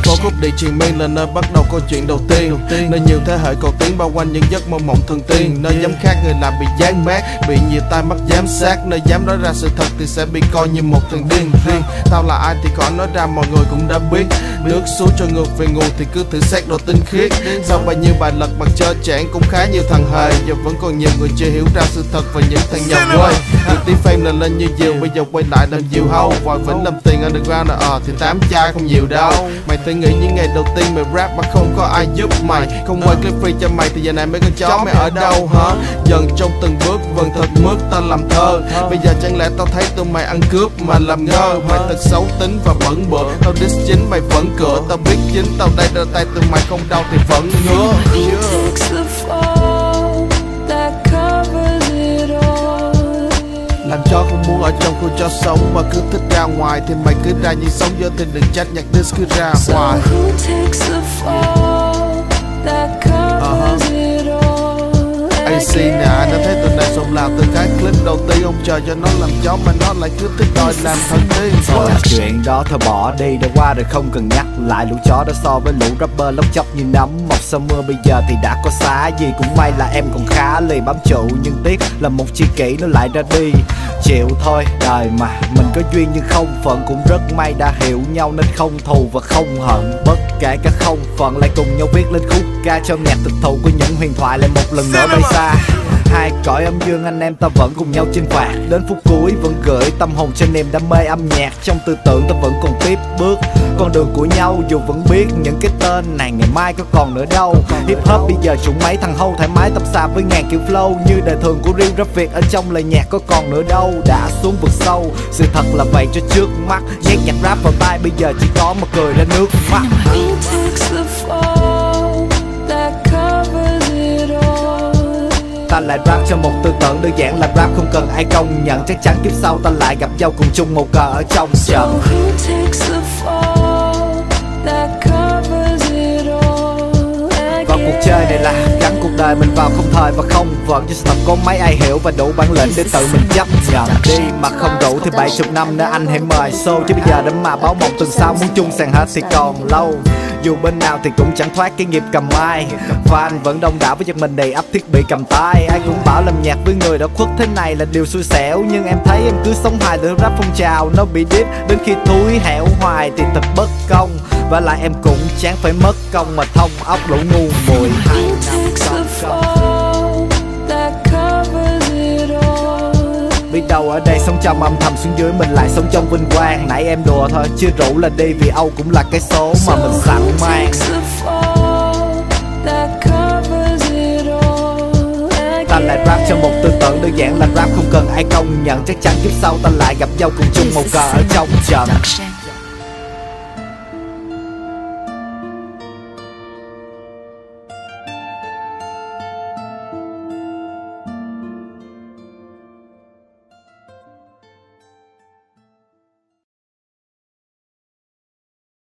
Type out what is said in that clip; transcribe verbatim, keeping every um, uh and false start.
phố khúc đi triền miên là nơi bắt đầu câu chuyện đầu tiên, nơi nhiều thế hệ cầu tiến bao quanh những giấc mơ mộng thần tiên, nơi dám khác người làm bị dán mát, bị nhiều tai mắt giám sát, nơi dám nói ra sự thật thì sẽ bị coi như một thằng điên. Riêng tao là ai thì khỏi nói ra, mọi người cũng đã biết. Nước xuống cho ngược về nguồn thì cứ thử xét độ tinh khiết. Sau bao nhiêu bài lật mặt trơ trẽn cũng khá nhiều thằng hề, giờ vẫn còn nhiều người chưa hiểu ra sự thật và những thằng nhà quê. Từ tí fame là lên như diều, bây giờ quay lại làm diều hâu. Vòi vĩnh làm tiền underground là ờ thì tám cha không nhiều đâu. Mày tự nghĩ những ngày đầu tiên mày rap mà không có ai giúp mày, không quay clip free cho mày thì giờ này mấy con chó mày ở đâu hả? Dần trong từng bước vần thật mức ta làm thơ. Bây giờ chẳng lẽ tao thấy tụi mày ăn cướp mà làm ngơ. Mày thật xấu tính và bẩn bựa, tao diss chính mày vẫn cửa. Tao biết chính tao đây đưa tay tụi mày không đau thì vẫn ngứa. Làm cho không muốn ở trong khu cho sống mà cứ thích ra ngoài thì mày cứ ra như sống giữa thì đừng trách nhạc diss cứ ra ngoài. a xê nè, nó thấy tụi này xông lao từ cái clip đầu tiên, ông chờ cho nó làm chó mà nó lại cứ thích đòi làm thần tiên. Thôi chuyện đó thôi bỏ đi, đã qua rồi không cần nhắc lại. Lũ chó đó so với lũ rapper lóc chóc như nấm mọc sau mưa, bây giờ thì đã có xá gì. Cũng may là em còn khá lì bám trụ, nhưng tiếc là một chi kỷ nó lại ra đi. Chịu thôi đời mà, mình có duyên nhưng không phận. Cũng rất may đã hiểu nhau nên không thù và không hận. Bất kể các không phận lại cùng nhau viết lên khúc ca cho nhạc thực thụ của những huyền thoại lại một lần nữa bay xa. Hai cõi âm dương anh em ta vẫn cùng nhau chinh phạt, đến phút cuối vẫn gửi tâm hồn cho niềm đam mê âm nhạc. Trong tư tưởng ta vẫn còn tiếp bước con đường của nhau, dù vẫn biết những cái tên này ngày mai có còn nữa đâu. Hip hop bây giờ trụng mấy thằng hâu thoải mái tập xa với ngàn kiểu flow, như đời thường của riêng rap Việt ở trong lời nhạc có còn nữa đâu. Đã xuống vực sâu, sự thật là vậy cho trước mắt. Nhét nhạc rap vào tai bây giờ chỉ có mà cười ra nước mắt. Ta lại rap cho một tư tưởng đơn giản là rap không cần ai công nhận. Chắc chắn kiếp sau ta lại gặp nhau cùng chung một cờ ở trong trận. Và cuộc chơi này là gắn cuộc đời mình vào không thời và không vận, chứ thật có mấy ai hiểu và đủ bản lĩnh để tự mình chấp nhận. Đi mà không đủ thì bảy chục năm nữa anh hãy mời show, chứ bây giờ để mà báo mộng tuần sau muốn chung sàn hết thì còn lâu. Dù bên nào thì cũng chẳng thoát cái nghiệp cầm ai, fan vẫn đông đảo với giật mình đầy ắp thiết bị cầm tay. Ai cũng bảo làm nhạc với người đã khuất thế này là điều xui xẻo, nhưng em thấy em cứ sống hài từ rap phong trào. Nó bị deep đến khi thúi hẻo hoài thì thật bất công, và lại em cũng chán phải mất công mà thông óc lũ ngu muội. Biết đâu ở đây sống trong âm thầm, xuống dưới mình lại sống trong vinh quang. Nãy em đùa thôi chứ rủ là đi, vì Âu cũng là cái số mà mình sẵn mang. Ta lại rap cho một tư tưởng đơn giản là rap không cần ai công nhận. Chắc chắn kiếp sau ta lại gặp nhau cùng chung một cờ ở trong trận.